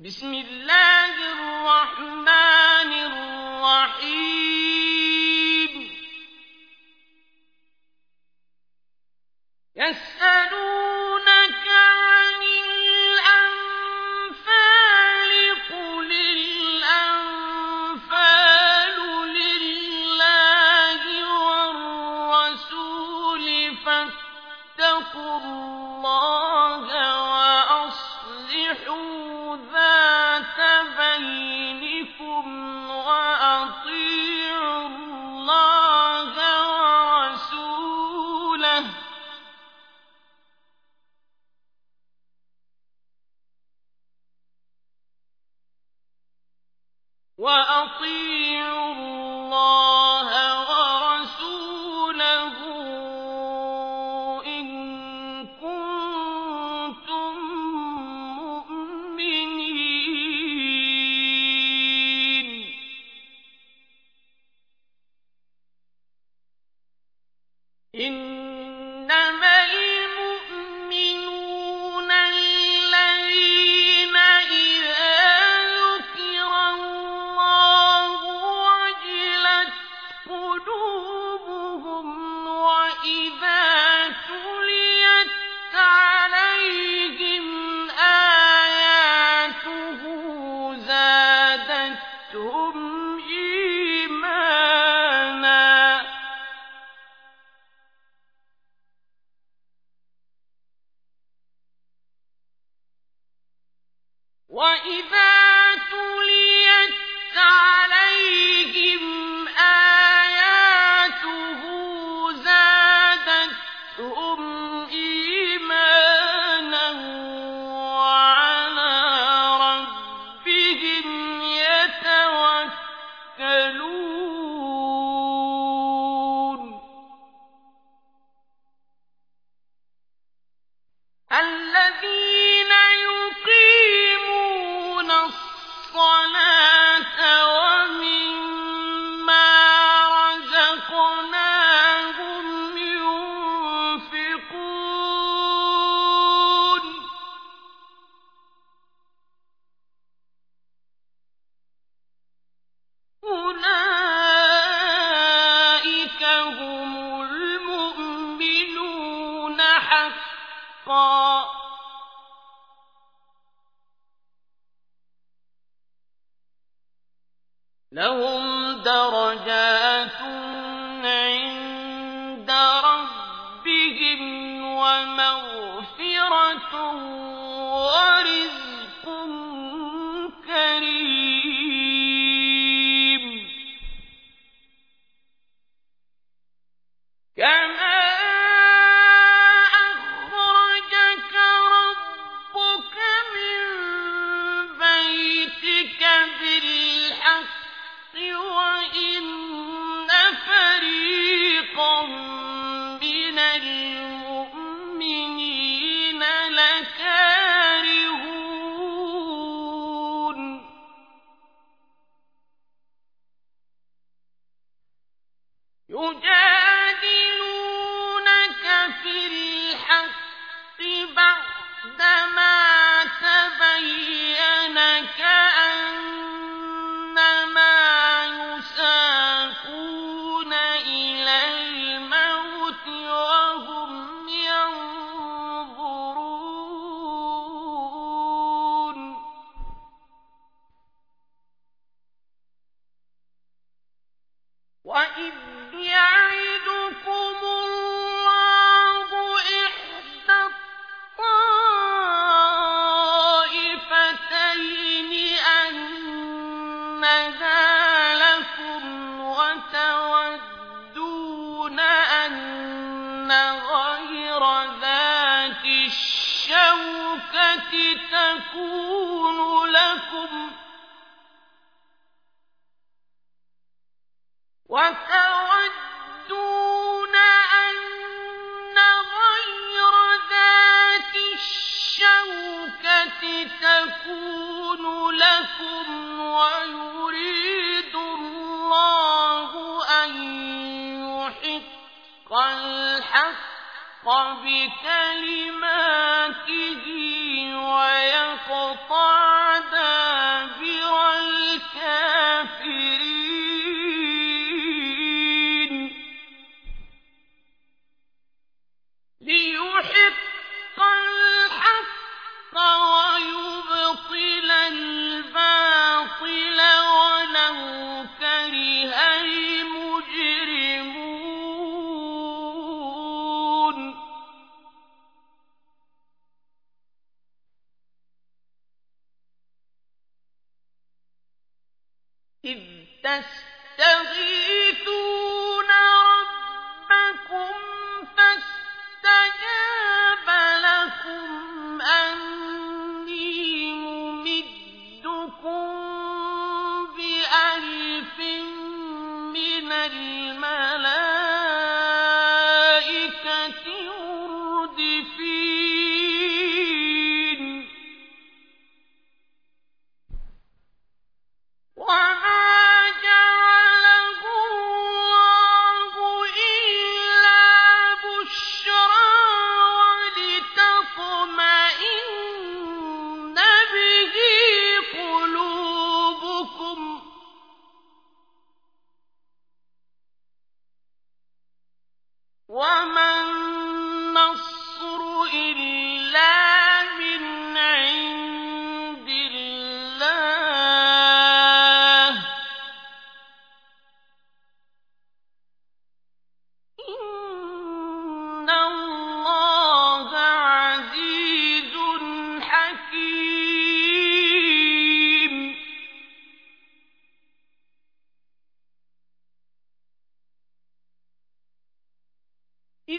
بسم الله الرحمن الرحيم يسألونك عن الأنفال قل الأنفال لله والرسول فاتقوا الله وأصلحوا ذات بينكم وأطيعوا الله ورسوله إن كنتم مؤمنين إنما المؤمنون الذين إذا ذكر الله وجلت قلوبهم وإذا تليت عليهم آياته زادتهم إيمانا وإذا تليت عليهم آياته زادتهم إيمانا وعلى ربهم يتوكلون الذين يقيمون الصلاة ومما رزقناهم ينفقون أولئك هم المؤمنون حقا لهم درجات عند ربهم ومغفرة ورزق كريم كما أخرجك ربك من بيتك بالحق وإن فريقا من المؤمنين لكارهون يجادلونك في الحق بعدما تبين كأنما يساقون إلى الموت وهم ينظرون وإذ يعدكم الله إحدى الطائفتين أنها لكم وتودون أن غير ذات الشوكة تكون لكم ويريد الله أن يحق الحق بكلماته ويقطع دابر إذ تستغيثون ربكم فاستجاب لكم أني ممدكم بألف من الملائكة مردفين وما جعله الله إلا بشرى ولتطمئن به قلوبكم وما النصر إلا من عند الله إن الله عزيز حكيم إذ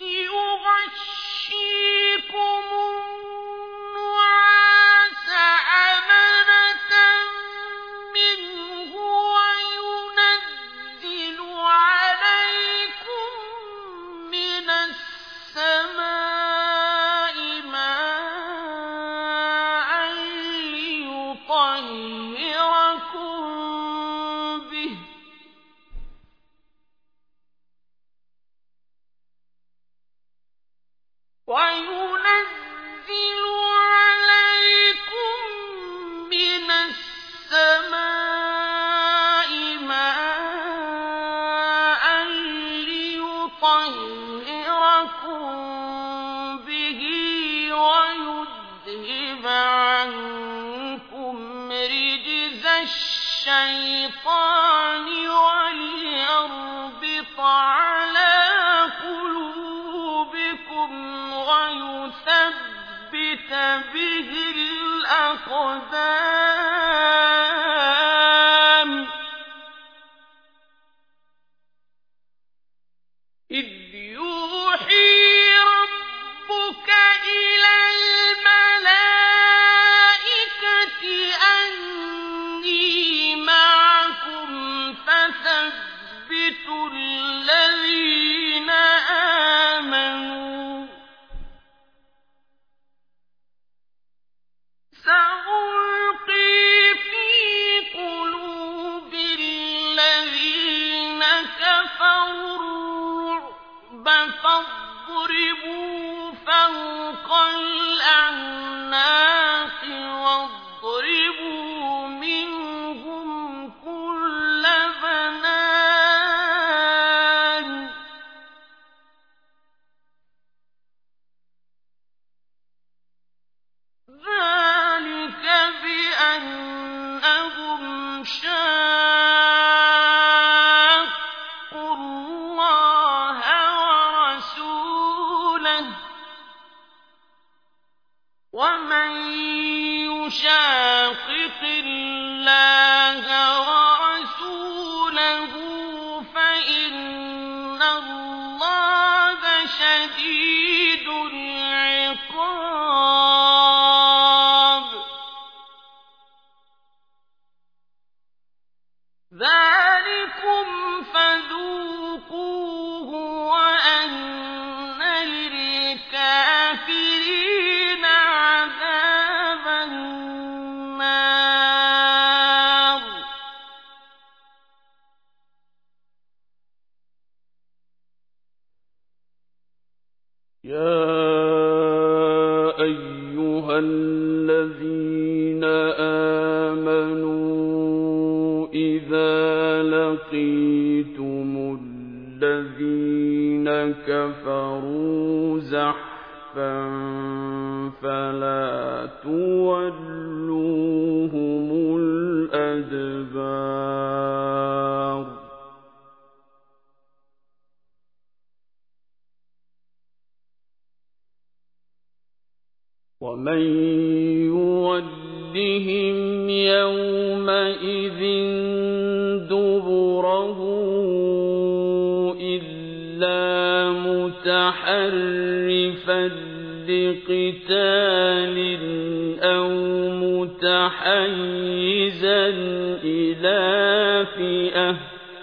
يغشيكم النعاس أمنة منه وينزل عليكم من السماء ماء ليطهركم به وينزل عليكم من السماء ماء ليطهركم به ويذهب عنكم رجز الشيطان وليربط على قلوبكم ويثبت به الأقدام إذ يوحي ربك إلى الملائكة أني معكم فثبتوا الذين آمنوا سألقي في قلوب الذين كفروا الرعب فاضربوا فوق الأعناق واضربوا منهم كل بنان ذلك بأنهم شاقوا الله ورسوله ومن يشاقق الله ورسوله فإن الله شديد العقاب ذلكم فذوقوه وأن للكافرين عذاب النار يا أيها الذين آمنوا إذا لقيتم الذين كفروا زحفا فلا تولوهم الأدبار ومن يولهم وجوههم يومئذ دبره إلا متحرفا لقتال أو متحيزا إلى فئة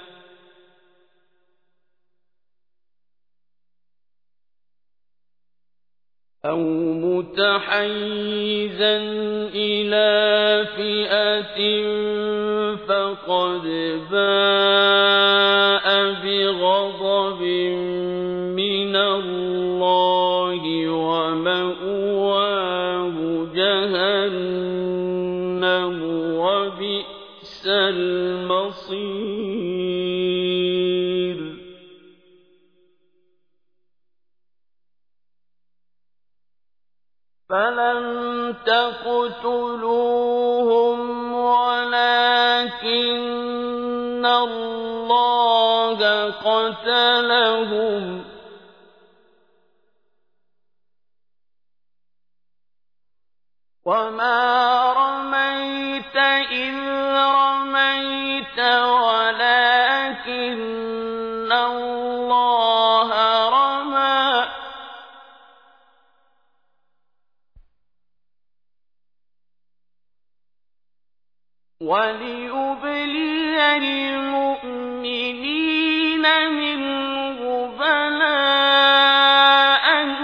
فقد باء بغضب من الله ومأواه جهنم وبئس المصير فلم تقتلوهم ولكن الله قتلهم وما رميت إذ رميت ولكن الله رمى وليبلي المؤمنين منه بلاء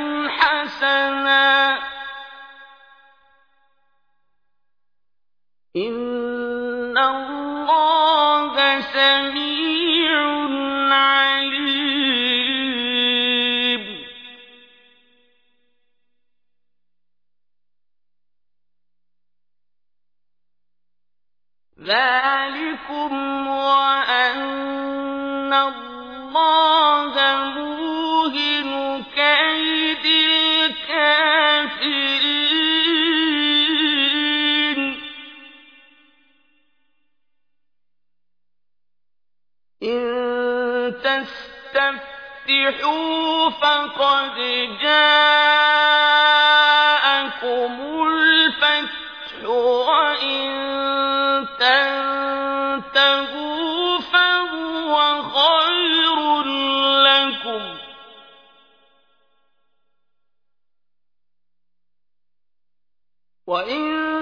حسنا إن الله سميع عليم ذلكم وأن الله موهن كيد الكافرين إن تستفتحوا فقد جاءكم الفتح وإن تنتهوا فهو خير لكم وإن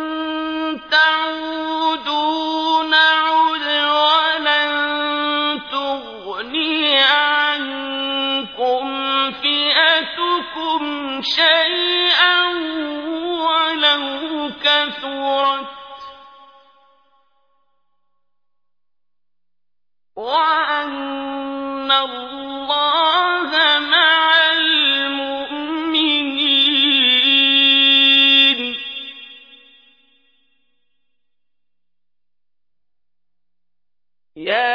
تعودوا نعد ولن تغني عنكم فئتكم شيئا ولو كثرت وأن الله مع المؤمنين يا